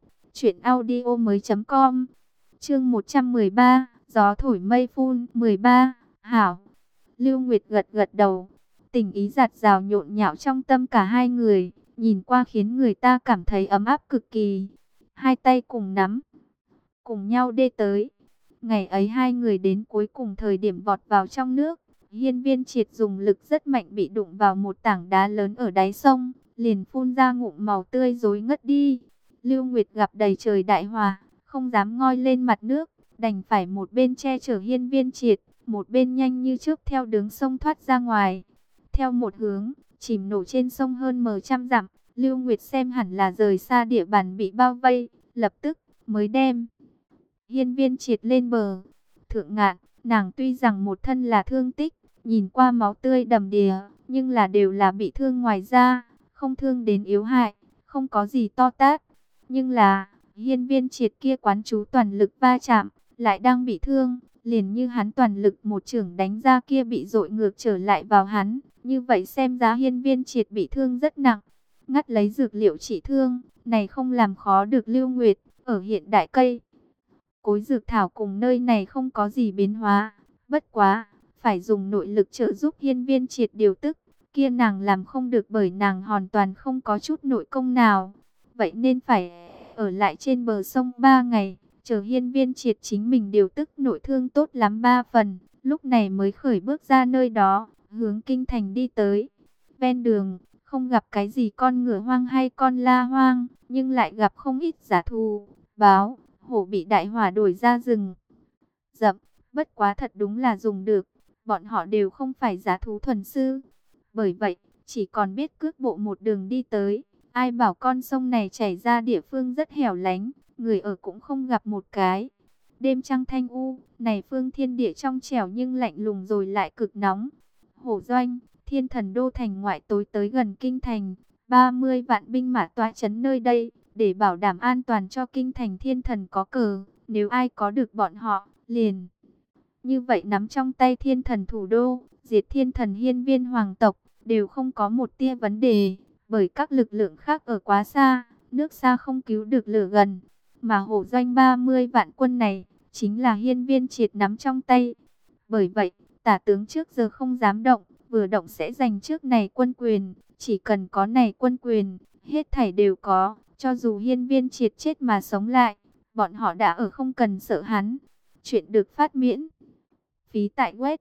truyệnaudiomoi.com. Chương 113, gió thổi mây phun. 13. Hảo. Lưu Nguyệt gật gật đầu. Tình ý giạt rào nhộn nhạo trong tâm cả hai người, nhìn qua khiến người ta cảm thấy ấm áp cực kỳ. Hai tay cùng nắm, cùng nhau đê tới. Ngày ấy hai người đến cuối cùng thời điểm vọt vào trong nước. Hiên Viên Triệt dùng lực rất mạnh bị đụng vào một tảng đá lớn ở đáy sông, liền phun ra ngụm màu tươi rối ngất đi. Lưu Nguyệt gặp đầy trời đại họa, không dám ngoi lên mặt nước, đành phải một bên che chở Hiên Viên Triệt, một bên nhanh như chớp theo đường sông thoát ra ngoài. Theo một hướng, chìm nổi trên sông hơn trăm dặm, Lưu Nguyệt xem hẳn là rời xa địa bàn bị bao vây, lập tức mới đem Hiên Viên Triệt lên bờ. Thượng ngạn, nàng tuy rằng một thân là thương tích, nhìn qua máu tươi đầm đìa, nhưng là đều là bị thương ngoài da, không thương đến yếu hại, không có gì to tát. Nhưng là, Hiên Viên Triệt kia quán chú toàn lực va chạm, lại đang bị thương, liền như hắn toàn lực một chưởng đánh ra kia bị dội ngược trở lại vào hắn. Như vậy xem ra Hiên Viên Triệt bị thương rất nặng. Ngắt lấy dược liệu trị thương, này không làm khó được Lưu Nguyệt. Ở hiện đại cây cối dược thảo cùng nơi này không có gì biến hóa. Bất quá, phải dùng nội lực trợ giúp Hiên Viên Triệt điều tức. Kia nàng làm không được bởi nàng hoàn toàn không có chút nội công nào. Vậy nên phải ở lại trên bờ sông 3 ngày. Chờ Hiên Viên Triệt chính mình điều tức nội thương tốt lắm 3 phần. Lúc này mới khởi bước ra nơi đó, hướng kinh thành đi tới. Ven đường, không gặp cái gì con ngựa hoang hay con la hoang, nhưng lại gặp không ít dã thú, báo, hổ bị đại hỏa đuổi ra rừng rậm. Bất quá thật đúng là dùng được, bọn họ đều không phải dã thú thuần sư. Bởi vậy, chỉ còn biết cước bộ một đường đi tới. Ai bảo con sông này chảy ra địa phương rất hẻo lánh, người ở cũng không gặp một cái. Đêm trăng thanh u, này phương thiên địa trong trẻo nhưng lạnh lùng rồi lại cực nóng. Hổ Doanh, Thiên Thần đô thành ngoại tối tới gần kinh thành, 30 vạn binh mã tọa trấn nơi đây, để bảo đảm an toàn cho kinh thành. Thiên Thần có cờ, nếu ai có được bọn họ, liền như vậy nắm trong tay Thiên Thần thủ đô, diệt Thiên Thần hiên viên hoàng tộc, đều không có một tia vấn đề, bởi các lực lượng khác ở quá xa, nước xa không cứu được lửa gần, mà Hổ Doanh 30 vạn quân này, chính là Hiên Viên Triệt nắm trong tay. Bởi vậy, tả tướng trước giờ không dám động, vừa động sẽ giành trước này quân quyền, chỉ cần có này quân quyền, hết thảy đều có, cho dù Hiên Viên Triệt chết mà sống lại, bọn họ đã ở không cần sợ hắn. Chuyện được phát miễn phí tại web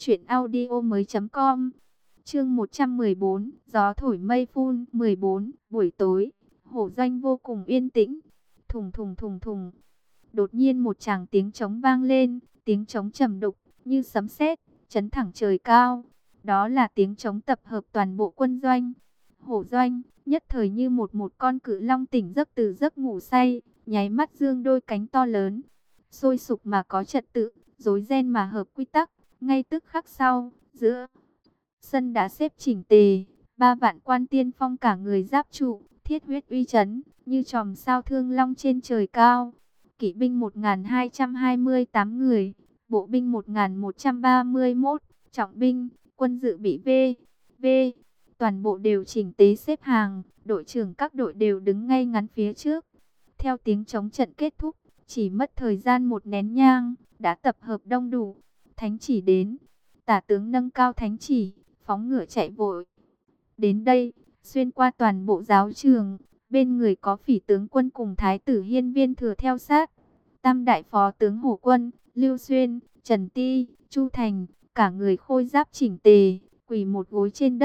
truyệnaudiomoi.com. Chương 114, gió thổi mây phun. 14. Buổi tối, Hổ Doanh vô cùng yên tĩnh. Thùng thùng thùng thùng. Đột nhiên một tràng tiếng trống vang lên, tiếng trống trầm đục như sấm sét, chấn thẳng trời cao. Đó là tiếng trống tập hợp toàn bộ quân doanh. Hổ Doanh nhất thời như một con cự long tỉnh giấc từ giấc ngủ say, nháy mắt dương đôi cánh to lớn, sôi sục mà có trật tự, rối ren mà hợp quy tắc. Ngay tức khắc sau, giữa sân đã xếp chỉnh tề, 3 vạn quan tiên phong cả người giáp trụ, thiết huyết uy chấn, như chòm sao thương long trên trời cao. Kỵ binh 1228 người, bộ binh 1131, trọng binh, quân dự bị V, toàn bộ đều chỉnh tế xếp hàng, đội trưởng các đội đều đứng ngay ngắn phía trước. Theo tiếng trống trận kết thúc, chỉ mất thời gian một nén nhang, đã tập hợp đông đủ. Thánh chỉ đến, tả tướng nâng cao thánh chỉ, phóng ngựa chạy vội đến đây, xuyên qua toàn bộ giáo trường, bên người có Phỉ tướng quân cùng thái tử Hiên Viên Thừa theo sát, tam đại phó tướng Hổ quân, Lưu Xuyên, Trần Ti, Chu Thành, cả người khôi giáp chỉnh tề, quỳ một gối trên đất,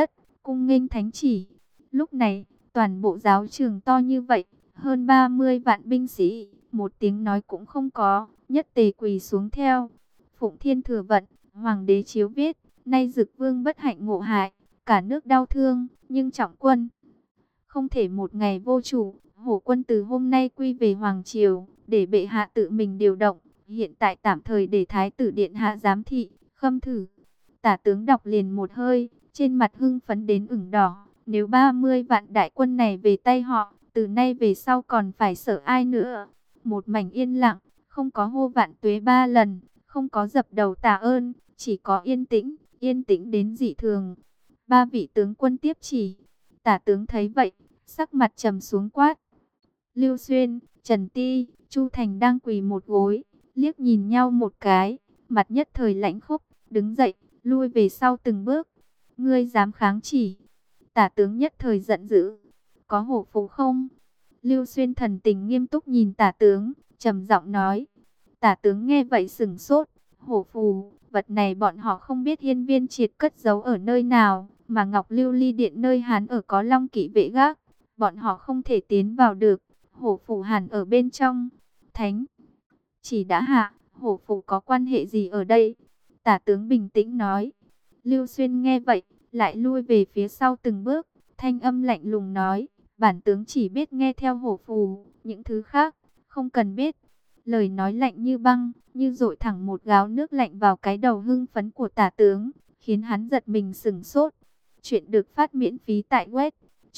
cung nghênh thánh chỉ. Lúc này, toàn bộ giáo trường to như vậy, hơn 30 vạn binh sĩ, một tiếng nói cũng không có, nhất tề quỳ xuống theo. Phụng Thiên Thừa Vận, Hoàng đế chiếu viết, nay Dực Vương bất hạnh ngộ hại, cả nước đau thương, nhưng trọng quân không thể một ngày vô chủ. Hổ quân từ hôm nay quy về Hoàng Triều, để bệ hạ tự mình điều động, hiện tại tạm thời để Thái tử Điện hạ giám thị, khâm thử. Tả tướng đọc liền một hơi, trên mặt hưng phấn đến ửng đỏ. Nếu 30 vạn đại quân này về tay họ, từ nay về sau còn phải sợ ai nữa. Một mảnh yên lặng, không có hô vạn tuế 3 lần, không có dập đầu tạ ơn, chỉ có yên tĩnh đến dị thường. Ba vị tướng quân tiếp chỉ. Tả tướng thấy vậy, sắc mặt trầm xuống quát. Lưu Xuyên, Trần Ti, Chu Thành đang quỳ một gối, liếc nhìn nhau một cái, mặt nhất thời lãnh khốc, đứng dậy, lui về sau từng bước. Ngươi dám kháng chỉ? Tả tướng nhất thời giận dữ. Có hổ phù không? Lưu Xuyên thần tình nghiêm túc nhìn tả tướng, trầm giọng nói. Tả tướng nghe vậy sửng sốt. Hổ phù, vật này bọn họ không biết Hiên Viên Triệt cất giấu ở nơi nào, mà Ngọc Lưu Ly Điện nơi hắn ở có Long Kỵ vệ gác, bọn họ không thể tiến vào được. Hổ phù hẳn ở bên trong. Thánh chỉ đã hạ, hổ phù có quan hệ gì ở đây? Tả tướng bình tĩnh nói. Lưu Xuyên nghe vậy, lại lui về phía sau từng bước, thanh âm lạnh lùng nói, bản tướng chỉ biết nghe theo hổ phù, những thứ khác, không cần biết. Lời nói lạnh như băng, như dội thẳng một gáo nước lạnh vào cái đầu hưng phấn của tả tướng, khiến hắn giật mình sửng sốt. Chuyện được phát miễn phí tại web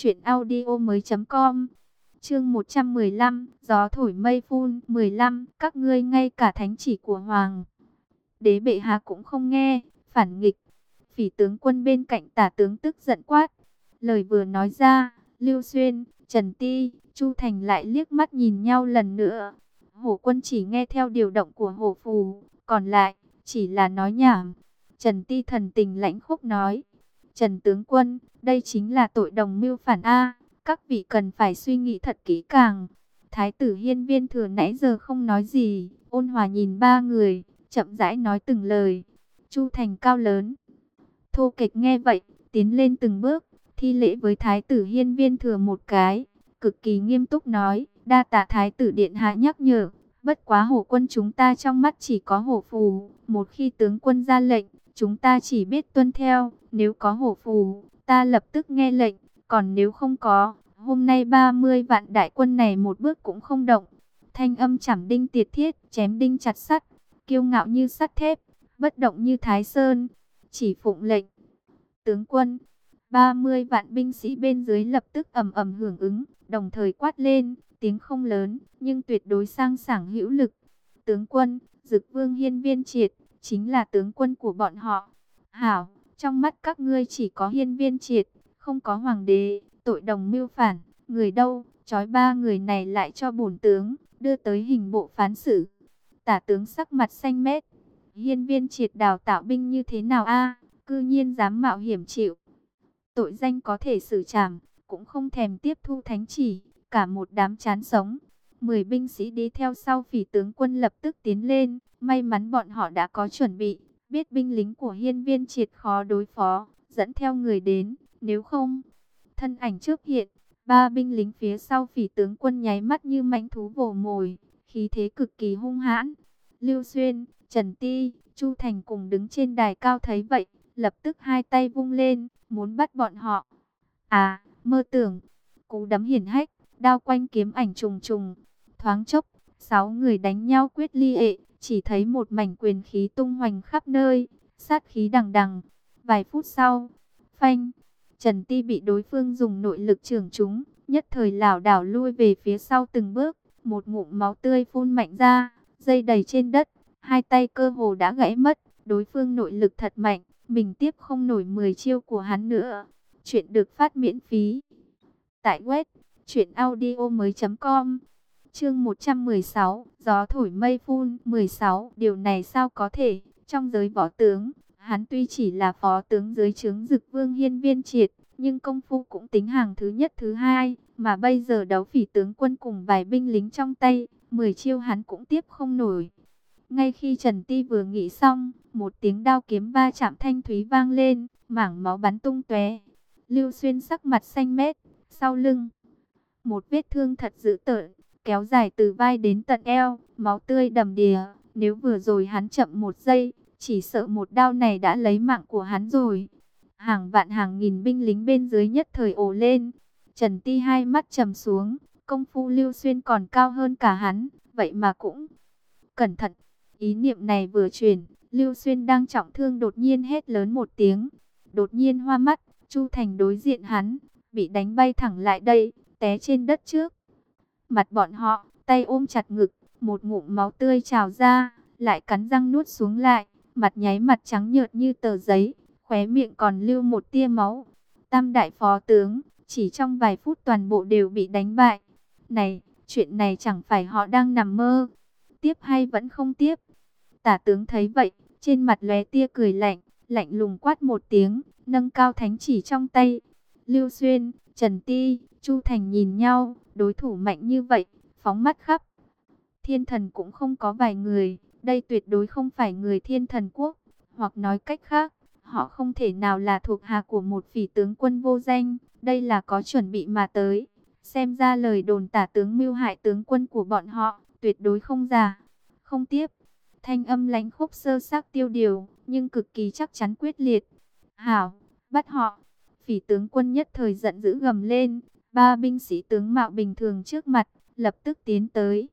truyệnaudiomoi.com. Chương 115, gió thổi mây phun. 15, các ngươi ngay cả thánh chỉ của Hoàng đế bệ hạ cũng không nghe, phản nghịch. Phỉ tướng quân bên cạnh tả tướng tức giận quát. Lời vừa nói ra, Lưu Xuyên, Trần Ti, Chu Thành lại liếc mắt nhìn nhau lần nữa. Hổ quân chỉ nghe theo điều động của hổ phù, còn lại chỉ là nói nhảm. Trần Ti thần tình lãnh khốc nói. Trần tướng quân, đây chính là tội đồng mưu phản A, các vị cần phải suy nghĩ thật kỹ càng. Thái tử Hiên Viên Thừa nãy giờ không nói gì, ôn hòa nhìn ba người, chậm rãi nói từng lời. Chu Thành cao lớn, thô kệch nghe vậy, tiến lên từng bước, thi lễ với Thái tử Hiên Viên Thừa một cái, cực kỳ nghiêm túc nói, đa tạ Thái tử điện hạ nhắc nhở, bất quá hổ quân chúng ta trong mắt chỉ có hổ phù, một khi tướng quân ra lệnh, chúng ta chỉ biết tuân theo, nếu có hổ phù, ta lập tức nghe lệnh, còn nếu không có, hôm nay 30 vạn đại quân này một bước cũng không động. Thanh âm chảm đinh tiệt thiết, chém đinh chặt sắt, kiêu ngạo như sắt thép, bất động như Thái Sơn, chỉ phụng lệnh. Tướng quân, 30 vạn binh sĩ bên dưới lập tức ầm ầm hưởng ứng, đồng thời quát lên, tiếng không lớn, nhưng tuyệt đối sang sảng hữu lực. Tướng quân, Dực Vương Hiên Viên Triệt, chính là tướng quân của bọn họ. Hảo, trong mắt các ngươi chỉ có Hiên Viên Triệt, không có hoàng đế, tội đồng mưu phản, người đâu, trói ba người này lại cho bổn tướng, đưa tới hình bộ phán xử. Tả tướng sắc mặt xanh mét, Hiên Viên Triệt đào tạo binh như thế nào a, cư nhiên dám mạo hiểm chịu tội danh có thể xử trảm, cũng không thèm tiếp thu thánh chỉ, cả một đám chán sống. 10 binh sĩ đi theo sau Phỉ tướng quân lập tức tiến lên, may mắn bọn họ đã có chuẩn bị, biết binh lính của Hiên Viên Triệt khó đối phó, dẫn theo người đến, nếu không, thân ảnh trước hiện, ba binh lính phía sau Phỉ tướng quân nháy mắt như mãnh thú vồ mồi, khí thế cực kỳ hung hãn. Lưu Xuyên, Trần Ti, Chu Thành cùng đứng trên đài cao thấy vậy, lập tức hai tay vung lên, muốn bắt bọn họ. À, mơ tưởng, cú đấm hiển hách, đao quanh kiếm ảnh trùng trùng. Thoáng chốc, 6 người đánh nhau quyết liệt, chỉ thấy một mảnh quyền khí tung hoành khắp nơi, sát khí đằng đằng. Vài phút sau, phanh, Trần Ti bị đối phương dùng nội lực chưởng trúng, nhất thời lảo đảo lui về phía sau từng bước, một ngụm máu tươi phun mạnh ra, dây đầy trên đất, hai tay cơ hồ đã gãy mất, đối phương nội lực thật mạnh, mình tiếp không nổi 10 chiêu của hắn nữa. Chuyện được phát miễn phí tại web truyệnaudiomoi.com. Chương 116, gió thổi mây phun. 16, điều này sao có thể? Trong giới võ tướng, hắn tuy chỉ là phó tướng dưới trướng Dực Vương Hiên Viên Triệt, nhưng công phu cũng tính hàng thứ nhất thứ hai, mà bây giờ đấu Phỉ tướng quân cùng vài binh lính trong tay, 10 chiêu hắn cũng tiếp không nổi. Ngay khi Trần Ti vừa nghĩ xong, một tiếng đao kiếm va chạm thanh thúy vang lên, mảng máu bắn tung tóe. Lưu Xuyên sắc mặt xanh mét, sau lưng một vết thương thật dữ tợn, kéo dài từ vai đến tận eo, máu tươi đầm đìa. Nếu vừa rồi hắn chậm một giây, chỉ sợ một đao này đã lấy mạng của hắn rồi. Hàng vạn hàng nghìn binh lính bên dưới nhất thời ồ lên. Trần Ti hai mắt trầm xuống, công phu Lưu Xuyên còn cao hơn cả hắn, vậy mà cũng cẩn thận. Ý niệm này vừa chuyển, Lưu Xuyên đang trọng thương đột nhiên hét lớn một tiếng, đột nhiên hoa mắt. Chu Thành đối diện hắn, bị đánh bay thẳng lại đây, té trên đất trước mặt bọn họ, tay ôm chặt ngực, một ngụm máu tươi trào ra, lại cắn răng nuốt xuống lại, mặt nháy mặt trắng nhợt như tờ giấy, khóe miệng còn lưu một tia máu. Tam đại phó tướng, chỉ trong vài phút toàn bộ đều bị đánh bại. Này, chuyện này chẳng phải họ đang nằm mơ, tiếp hay vẫn không tiếp? Tả tướng thấy vậy, trên mặt lóe tia cười lạnh, lạnh lùng quát một tiếng, nâng cao thánh chỉ trong tay. Lưu Xuyên, Trần Ti, Chu Thành nhìn nhau, đối thủ mạnh như vậy, phóng mắt khắp Thiên Thần cũng không có vài người, đây tuyệt đối không phải người Thiên Thần quốc, hoặc nói cách khác, họ không thể nào là thuộc hạ của một phỉ tướng quân vô danh, đây là có chuẩn bị mà tới. Xem ra lời đồn tả tướng mưu hại tướng quân của bọn họ, tuyệt đối không giả. Không tiếp, thanh âm lãnh khốc sơ xác tiêu điều, nhưng cực kỳ chắc chắn quyết liệt. Hảo, bắt họ. Phỉ tướng quân nhất thời giận dữ gầm lên, ba binh sĩ tướng mạo bình thường trước mặt, lập tức tiến tới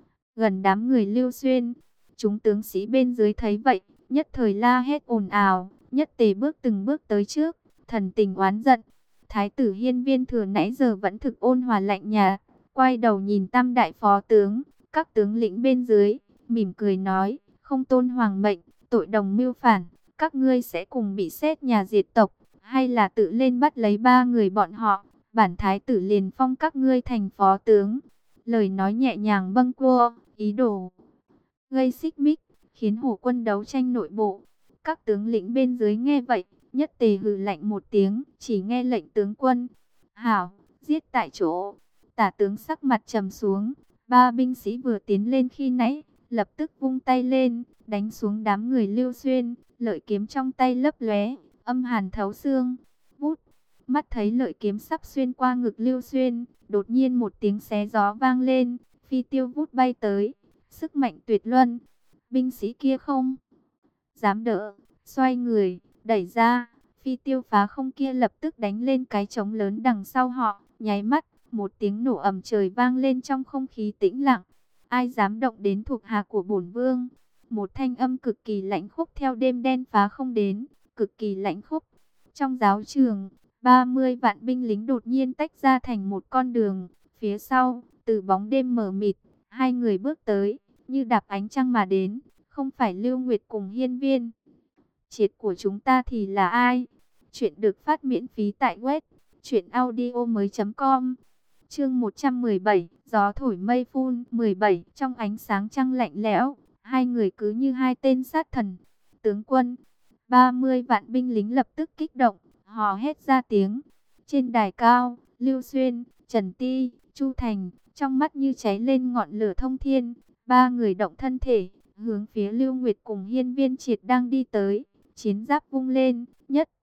gần đám người Lưu Xuyên. Chúng tướng sĩ bên dưới thấy vậy, nhất thời la hét ồn ào, nhất tề bước từng bước tới trước, thần tình oán giận. Thái tử Hiên Viên Thừa nãy giờ vẫn thực ôn hòa lạnh nhạt, quay đầu nhìn tam đại phó tướng, các tướng lĩnh bên dưới, mỉm cười nói, không tôn hoàng mệnh, tội đồng mưu phản, các ngươi sẽ cùng bị xét nhà diệt tộc, hay là tự lên bắt lấy ba người bọn họ, bản thái tử liền phong các ngươi thành phó tướng. Lời nói nhẹ nhàng bâng quơ, ý đồ gây xích mích, khiến hổ quân đấu tranh nội bộ. Các tướng lĩnh bên dưới nghe vậy, nhất tề hừ lạnh một tiếng, chỉ nghe lệnh tướng quân. Hảo, giết tại chỗ. Tả tướng sắc mặt trầm xuống, ba binh sĩ vừa tiến lên khi nãy, lập tức vung tay lên, đánh xuống đám người Lưu Xuyên, lợi kiếm trong tay lấp lóe, âm hàn thấu xương. Vút, mắt thấy lợi kiếm sắp xuyên qua ngực Lưu Xuyên, đột nhiên một tiếng xé gió vang lên, phi tiêu vút bay tới, sức mạnh tuyệt luân. Binh sĩ kia không dám đỡ, xoay người, đẩy ra, phi tiêu phá không kia lập tức đánh lên cái trống lớn đằng sau họ, nháy mắt, một tiếng nổ ầm trời vang lên trong không khí tĩnh lặng. Ai dám động đến thuộc hạ của bổn vương? Một thanh âm cực kỳ lãnh khốc theo đêm đen phá không đến, cực kỳ lãnh khốc. Trong giáo trường, 30 vạn binh lính đột nhiên tách ra thành một con đường, phía sau, từ bóng đêm mờ mịt, hai người bước tới, như đạp ánh trăng mà đến, không phải Lưu Nguyệt cùng Hiên Viên Triệt của chúng ta thì là ai? Chuyện được phát miễn phí tại web truyệnaudiomoi.com. Chương 117, gió thổi mây phun. 17, trong ánh sáng trăng lạnh lẽo, hai người cứ như hai tên sát thần. Tướng quân, 30 vạn binh lính lập tức kích động, hò hét ra tiếng. Trên đài cao, Lưu Xuyên, Trần Ti, Chu Thành, trong mắt như cháy lên ngọn lửa thông thiên. Ba người động thân thể, hướng phía Lưu Nguyệt cùng Hiên Viên Triệt đang đi tới. Chiến giáp vung lên, nhất